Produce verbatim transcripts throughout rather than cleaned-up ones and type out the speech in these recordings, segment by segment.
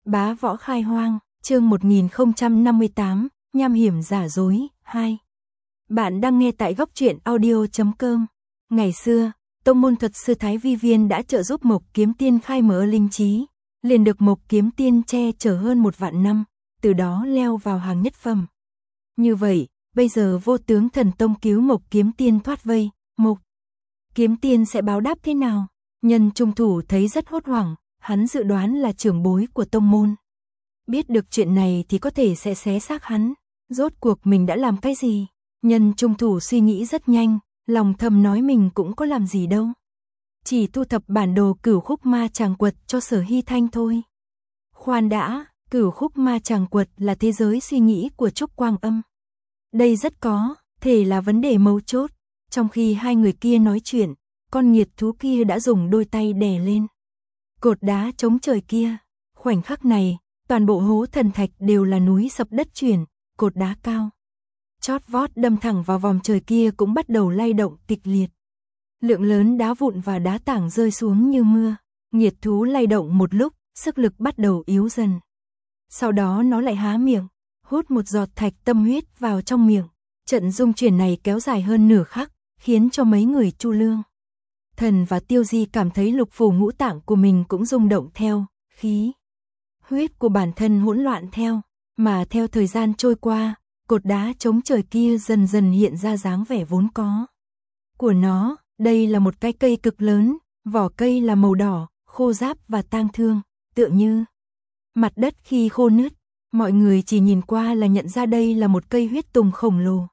Bá võ khai hoang, chương một nghìn không trăm năm mươi tám, nham hiểm giả dối, hai. Bạn đang nghe tại góc truyện audio chấm com. Ngày xưa, tông môn thuật sư Thái Vi Viên đã trợ giúp Mộc Kiếm Tiên khai mở linh trí, liền được Mộc Kiếm Tiên che chở hơn một vạn năm, từ đó leo vào hàng nhất phẩm. Như vậy, bây giờ Vô Tướng Thần Tông cứu Mộc Kiếm Tiên thoát vây, Mộc Kiếm Tiên sẽ báo đáp thế nào? Nhân trung thủ thấy rất hốt hoảng, hắn dự đoán là trưởng bối của tông môn. Biết được chuyện này thì có thể sẽ xé xác hắn, rốt cuộc mình đã làm cái gì? Nhân trung thủ suy nghĩ rất nhanh, lòng thầm nói mình cũng có làm gì đâu. Chỉ thu thập bản đồ Cửu Khúc Ma Tràng Quật cho Sở Hy Thanh thôi. Khoan đã, Cửu Khúc Ma Tràng Quật là thế giới suy nghĩ của Trúc Quang Âm. Đây rất có thể là vấn đề mấu chốt. Trong khi hai người kia nói chuyện, con nghiệt thú kia đã dùng đôi tay đè lên cột đá chống trời kia. Khoảnh khắc này, toàn bộ hố thần thạch đều là núi sập đất chuyển, cột đá cao chót vót đâm thẳng vào vòm trời kia cũng bắt đầu lay động kịch liệt. Lượng lớn đá vụn và đá tảng rơi xuống như mưa. Nghiệt thú lay động một lúc, sức lực bắt đầu yếu dần. Sau đó nó lại há miệng, hút một giọt thạch tâm huyết vào trong miệng. Trận dung chuyển này kéo dài hơn nửa khắc, khiến cho mấy người Chu Lương Thần và Tiêu Di cảm thấy lục phủ ngũ tạng của mình cũng rung động theo, khí huyết của bản thân hỗn loạn theo, mà theo thời gian trôi qua, cột đá chống trời kia dần dần hiện ra dáng vẻ vốn có của nó. Đây là một cái cây cực lớn, vỏ cây là màu đỏ, khô ráp và tang thương, tựa như mặt đất khi khô nứt. Mọi người chỉ nhìn qua là nhận ra đây là một cây huyết tùng khổng lồ.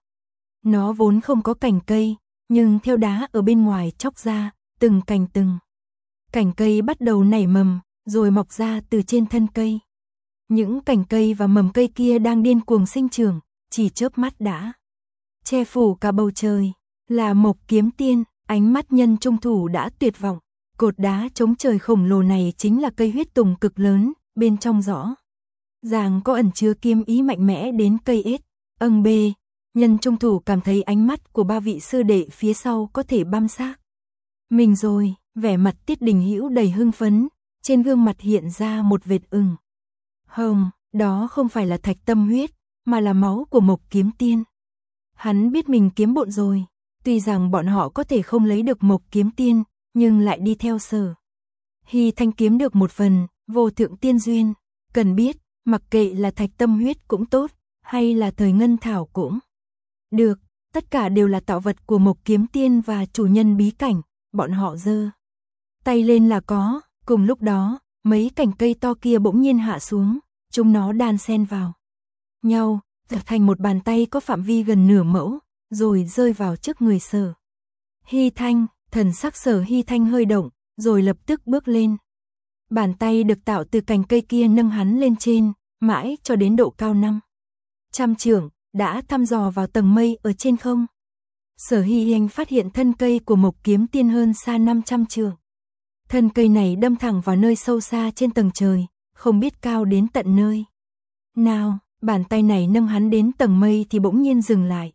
Nó vốn không có cành cây, nhưng theo đá ở bên ngoài chóc ra, từng cành từng cành cây bắt đầu nảy mầm, rồi mọc ra từ trên thân cây. Những cành cây và mầm cây kia đang điên cuồng sinh trưởng, chỉ chớp mắt đã che phủ cả bầu trời. Là Mộc Kiếm Tiên, ánh mắt nhân trung thủ đã tuyệt vọng. Cột đá chống trời khổng lồ này chính là cây huyết tùng cực lớn, bên trong rõ ràng có ẩn chứa kiếm ý mạnh mẽ đến cây ết. Âng bê, nhân trung thủ cảm thấy ánh mắt của ba vị sư đệ phía sau có thể băm xác mình rồi. Vẻ mặt Tiết Đình Hữu đầy hưng phấn, trên gương mặt hiện ra một vệt ửng hồng. Đó không phải là thạch tâm huyết, mà là máu của Mộc Kiếm Tiên. Hắn biết mình kiếm bộn rồi. Tuy rằng bọn họ có thể không lấy được Mộc Kiếm Tiên, nhưng lại đi theo Sở Hy Thanh kiếm được một phần vô thượng tiên duyên. Cần biết, mặc kệ là thạch tâm huyết cũng tốt, hay là thời ngân thảo cũng được, tất cả đều là tạo vật của Mộc Kiếm Tiên và chủ nhân bí cảnh. Bọn họ giơ tay lên là có. Cùng lúc đó, mấy cành cây to kia bỗng nhiên hạ xuống, chúng nó đan xen vào nhau, trở thành một bàn tay có phạm vi gần nửa mẫu, rồi rơi vào trước người Sở Hy Thanh. Thần sắc Sở Hy Thanh hơi động, rồi lập tức bước lên. Bàn tay được tạo từ cành cây kia nâng hắn lên trên, mãi cho đến độ cao năm trăm trượng, đã thăm dò vào tầng mây ở trên không. Sở Hy Thanh phát hiện thân cây của Mộc Kiếm Tiên hơn xa năm trăm trượng. Thân cây này đâm thẳng vào nơi sâu xa trên tầng trời, không biết cao đến tận nơi nào. Bàn tay này nâng hắn đến tầng mây thì bỗng nhiên dừng lại.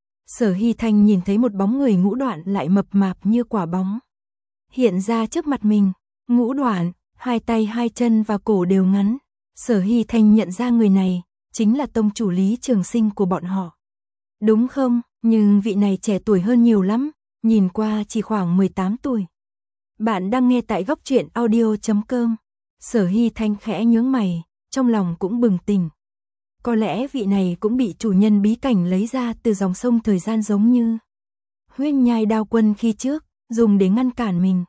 Sở Hy Thanh nhìn thấy một bóng người ngũ đoạn lại mập mạp như quả bóng hiện ra trước mặt mình. Ngũ đoạn, hai tay hai chân và cổ đều ngắn. Sở Hy Thanh nhận ra người này chính là tông chủ Lý Trường Sinh của bọn họ. Đúng không? Nhưng vị này trẻ tuổi hơn nhiều lắm, nhìn qua chỉ khoảng mười tám tuổi. Bạn đang nghe tại góc truyện audio chấm com. Sở Hy Thanh khẽ nhướng mày, trong lòng cũng bừng tỉnh. Có lẽ vị này cũng bị chủ nhân bí cảnh lấy ra từ dòng sông thời gian giống như huyết nhai đao quân khi trước, dùng để ngăn cản mình.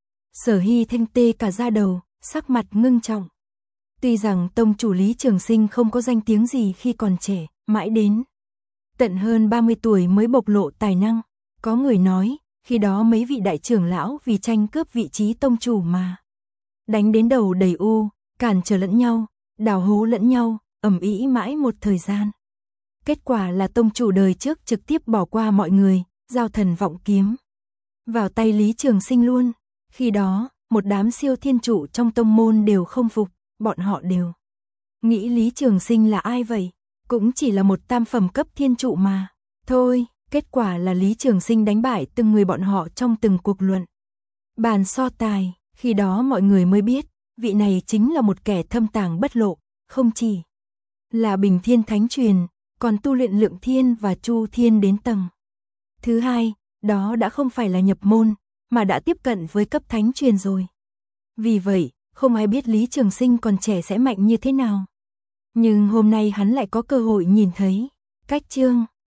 Sở Hy Thanh tê cả da đầu, sắc mặt ngưng trọng. Tuy rằng tông chủ Lý Trường Sinh không có danh tiếng gì khi còn trẻ, mãi đến tận hơn ba mươi tuổi mới bộc lộ tài năng. Có người nói, khi đó mấy vị đại trưởng lão vì tranh cướp vị trí tông chủ mà đánh đến đầu đầy u, cản trở lẫn nhau, đào hố lẫn nhau, ầm ĩ mãi một thời gian. Kết quả là tông chủ đời trước trực tiếp bỏ qua mọi người, giao thần vọng kiếm vào tay Lý Trường Sinh luôn. Khi đó, một đám siêu thiên trụ trong tông môn đều không phục, bọn họ đều nghĩ Lý Trường Sinh là ai vậy? Cũng chỉ là một tam phẩm cấp thiên trụ mà. Thôi, kết quả là Lý Trường Sinh đánh bại từng người bọn họ trong từng cuộc luận bàn so tài. Khi đó mọi người mới biết, Vị này chính là một kẻ thâm tàng bất lộ, không chỉ là bình thiên thánh truyền, còn tu luyện lượng thiên và chu thiên đến tầng thứ hai, đó đã không phải là nhập môn, mà đã tiếp cận với cấp thánh truyền rồi. Vì vậy, không ai biết Lý Trường Sinh còn trẻ sẽ mạnh như thế nào. Nhưng hôm nay hắn lại có cơ hội nhìn thấy cách chương